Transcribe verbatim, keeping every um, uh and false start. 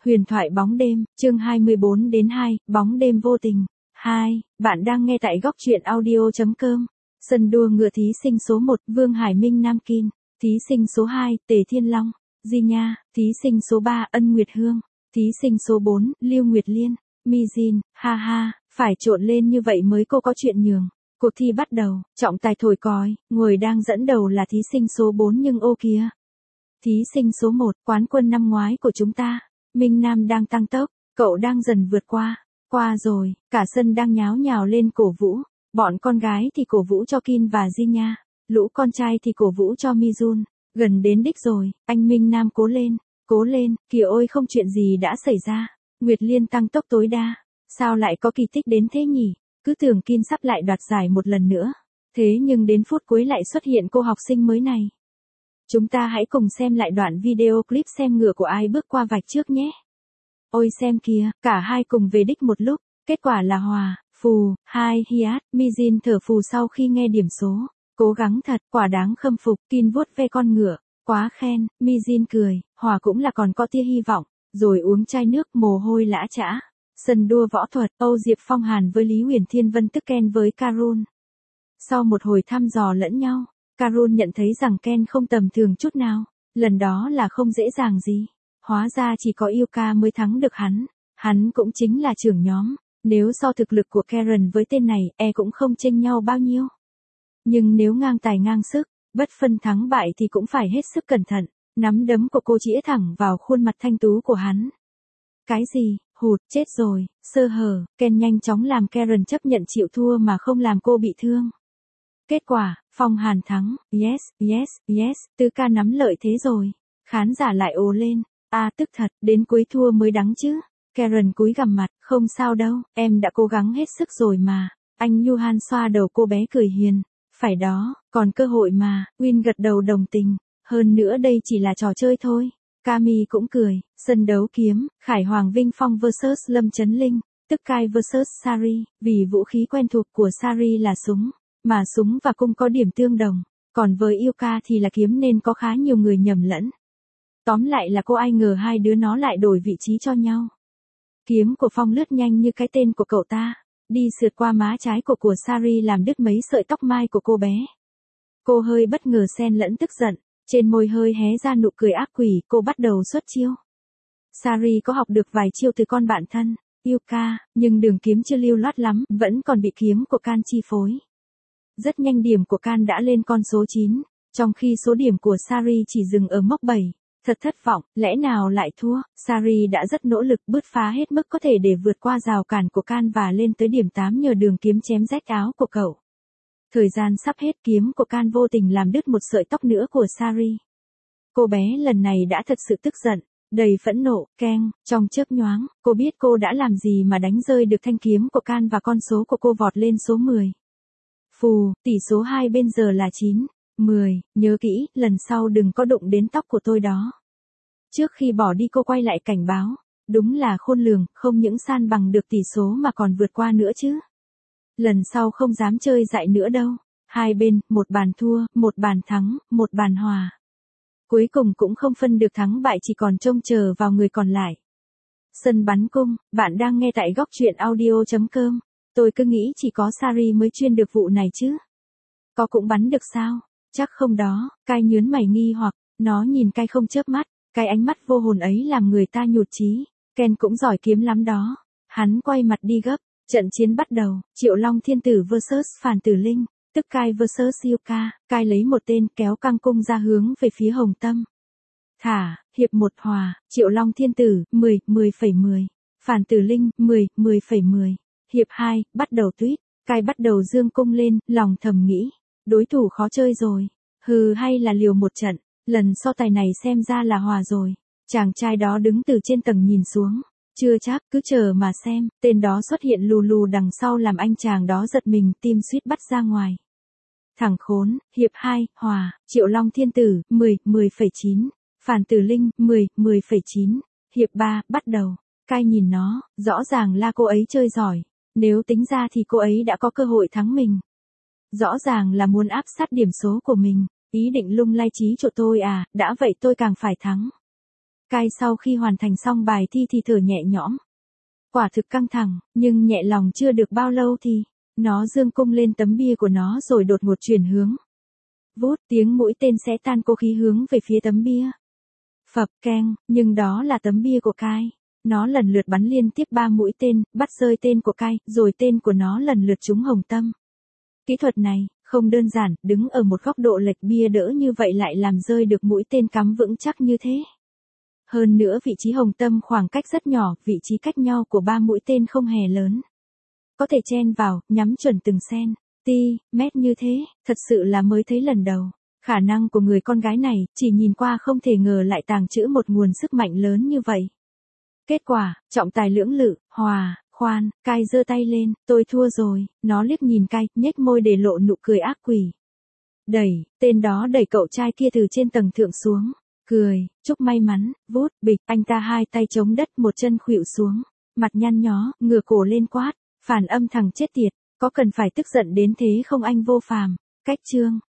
Huyền thoại bóng đêm, chương hai mươi bốn đến hai, bóng đêm vô tình. hai, bạn đang nghe tại góc truyện audio chấm com. Sân đua ngựa thí sinh số một, Vương Hải Minh Nam Kin. Thí sinh số hai, Tề Thiên Long, Di Nha. Thí sinh số ba, Ân Nguyệt Hương. Thí sinh số bốn, Lưu Nguyệt Liên, Mi Jin. Ha ha, phải trộn lên như vậy mới cô có chuyện nhường. Cuộc thi bắt đầu, trọng tài thổi còi, người đang dẫn đầu là thí sinh số bốn nhưng ô kìa. Thí sinh số một, quán quân năm ngoái của chúng ta. Minh Nam đang tăng tốc, cậu đang dần vượt qua. Qua rồi, cả sân đang nháo nhào lên cổ vũ. Bọn con gái thì cổ vũ cho Kin và Di Nha. Lũ con trai thì cổ vũ cho Mi Jun. Gần đến đích rồi, anh Minh Nam cố lên, cố lên, kìa ôi không chuyện gì đã xảy ra. Nguyệt Liên tăng tốc tối đa. Sao lại có kỳ tích đến thế nhỉ? Cứ tưởng Kin sắp lại đoạt giải một lần nữa. Thế nhưng đến phút cuối lại xuất hiện cô học sinh mới này. Chúng ta hãy cùng xem lại đoạn video clip xem ngựa của ai bước qua vạch trước nhé. Ôi xem kìa, cả hai cùng về đích một lúc, kết quả là hòa, phù, hai, hiát, Mi Jin thở phù sau khi nghe điểm số. Cố gắng thật, quả đáng khâm phục, Kin vuốt ve con ngựa, quá khen, Mi Jin cười, hòa cũng là còn có tia hy vọng, rồi uống chai nước mồ hôi lã chã. Sân đua võ thuật, Âu Diệp Phong Hàn với Lý Huyền Thiên Vân tức Ken với Karun. Sau một hồi thăm dò lẫn nhau, Karun nhận thấy rằng Ken không tầm thường chút nào, lần đó là không dễ dàng gì. Hóa ra chỉ có Yuka mới thắng được hắn, hắn cũng chính là trưởng nhóm, nếu so thực lực của Karen với tên này, e cũng không chênh nhau bao nhiêu. Nhưng nếu ngang tài ngang sức, bất phân thắng bại thì cũng phải hết sức cẩn thận, nắm đấm của cô chĩa thẳng vào khuôn mặt thanh tú của hắn. Cái gì, hụt, chết rồi, sơ hở, Ken nhanh chóng làm Karen chấp nhận chịu thua mà không làm cô bị thương. Kết quả, Phong Hàn thắng, yes, yes, yes, tứ ca nắm lợi thế rồi. Khán giả lại ồ lên, à tức thật, đến cuối thua mới đắng chứ. Karen cúi gằm mặt, không sao đâu, em đã cố gắng hết sức rồi mà. Anh Yuhan xoa đầu cô bé cười hiền, phải đó, còn cơ hội mà, Win gật đầu đồng tình. Hơn nữa đây chỉ là trò chơi thôi. Kami cũng cười, sân đấu kiếm, Khải Hoàng Vinh Phong versus Lâm Chấn Linh, tức Kai versus Sari, vì vũ khí quen thuộc của Sari là súng. Mà súng và cung có điểm tương đồng, còn với Yuka thì là kiếm nên có khá nhiều người nhầm lẫn. Tóm lại là cô ai ngờ hai đứa nó lại đổi vị trí cho nhau. Kiếm của Phong lướt nhanh như cái tên của cậu ta, đi sượt qua má trái của của Sari làm đứt mấy sợi tóc mai của cô bé. Cô hơi bất ngờ xen lẫn tức giận, trên môi hơi hé ra nụ cười ác quỷ, cô bắt đầu xuất chiêu. Sari có học được vài chiêu từ con bạn thân, Yuka, nhưng đường kiếm chưa lưu loát lắm, vẫn còn bị kiếm của Kan chi phối. Rất nhanh điểm của Kan đã lên con số chín, trong khi số điểm của Sari chỉ dừng ở mốc bảy. Thật thất vọng, lẽ nào lại thua? Sari đã rất nỗ lực bứt phá hết mức có thể để vượt qua rào cản của Kan và lên tới điểm tám nhờ đường kiếm chém rách áo của cậu. Thời gian sắp hết, kiếm của Kan vô tình làm đứt một sợi tóc nữa của Sari. Cô bé lần này đã thật sự tức giận, đầy phẫn nộ, keng, trong chớp nhoáng, cô biết cô đã làm gì mà đánh rơi được thanh kiếm của Kan và con số của cô vọt lên số mười. Phù, tỷ số hai bên giờ là chín, mười, nhớ kỹ, lần sau đừng có đụng đến tóc của tôi đó. Trước khi bỏ đi cô quay lại cảnh báo, đúng là khôn lường, không những san bằng được tỷ số mà còn vượt qua nữa chứ. Lần sau không dám chơi dại nữa đâu. Hai bên, một bàn thua, một bàn thắng, một bàn hòa. Cuối cùng cũng không phân được thắng bại, chỉ còn trông chờ vào người còn lại. Sân bắn cung, bạn đang nghe tại góc truyện audio chấm com. Tôi cứ nghĩ chỉ có Sari mới chuyên được vụ này chứ. Có cũng bắn được sao? Chắc không đó, Kai nhớn mày nghi hoặc, nó nhìn Kai không chớp mắt, cái ánh mắt vô hồn ấy làm người ta nhụt chí. Ken cũng giỏi kiếm lắm đó. Hắn quay mặt đi gấp, trận chiến bắt đầu, Triệu Long Thiên Tử versus Phản Tử Linh, tức Kai versus Yuka. Kai lấy một tên kéo căng cung ra hướng về phía Hồng Tâm. Thả, hiệp một hòa, Triệu Long Thiên Tử, mười, mười phẩy mười. Phản Tử Linh, mười, mười phẩy mười. Hiệp hai, bắt đầu tuyết, Kai bắt đầu dương cung lên, lòng thầm nghĩ, đối thủ khó chơi rồi, hừ hay là liều một trận, lần so tài này xem ra là hòa rồi. Chàng trai đó đứng từ trên tầng nhìn xuống, chưa chắc, cứ chờ mà xem, tên đó xuất hiện lù lù đằng sau làm anh chàng đó giật mình, tim suýt bắt ra ngoài. Thằng khốn, hiệp hai, hòa, Triệu Long Thiên Tử, mười, mười phẩy chín, Phản Tử Linh, mười, mười phẩy chín, hiệp ba, bắt đầu. Kai nhìn nó, rõ ràng là cô ấy chơi giỏi. Nếu tính ra thì cô ấy đã có cơ hội thắng mình. Rõ ràng là muốn áp sát điểm số của mình, ý định lung lay trí chỗ tôi à, đã vậy tôi càng phải thắng. Cai sau khi hoàn thành xong bài thi thì thở nhẹ nhõm. Quả thực căng thẳng, nhưng nhẹ lòng chưa được bao lâu thì, nó giương cung lên tấm bia của nó rồi đột ngột chuyển hướng. Vút, tiếng mũi tên sẽ tan cố khí hướng về phía tấm bia. Phập keng, nhưng đó là tấm bia của Cai. Nó lần lượt bắn liên tiếp ba mũi tên, bắt rơi tên của Cai, rồi tên của nó lần lượt trúng hồng tâm. Kỹ thuật này, không đơn giản, đứng ở một góc độ lệch bia đỡ như vậy lại làm rơi được mũi tên cắm vững chắc như thế. Hơn nữa vị trí hồng tâm khoảng cách rất nhỏ, vị trí cách nhau của ba mũi tên không hề lớn. Có thể chen vào, nhắm chuẩn từng sen, ti, mét như thế, thật sự là mới thấy lần đầu. Khả năng của người con gái này, chỉ nhìn qua không thể ngờ lại tàng trữ một nguồn sức mạnh lớn như vậy. Kết quả, trọng tài lưỡng lự, hòa, khoan, Cai giơ tay lên, tôi thua rồi, nó liếc nhìn Cai, nhếch môi để lộ nụ cười ác quỷ. Đẩy, tên đó đẩy cậu trai kia từ trên tầng thượng xuống. Cười, chúc may mắn, vút, bịch, anh ta hai tay chống đất một chân khuỵu xuống. Mặt nhăn nhó, ngửa cổ lên quát, phản âm thằng chết tiệt, có cần phải tức giận đến thế không anh Vô Phàm? Cách chương.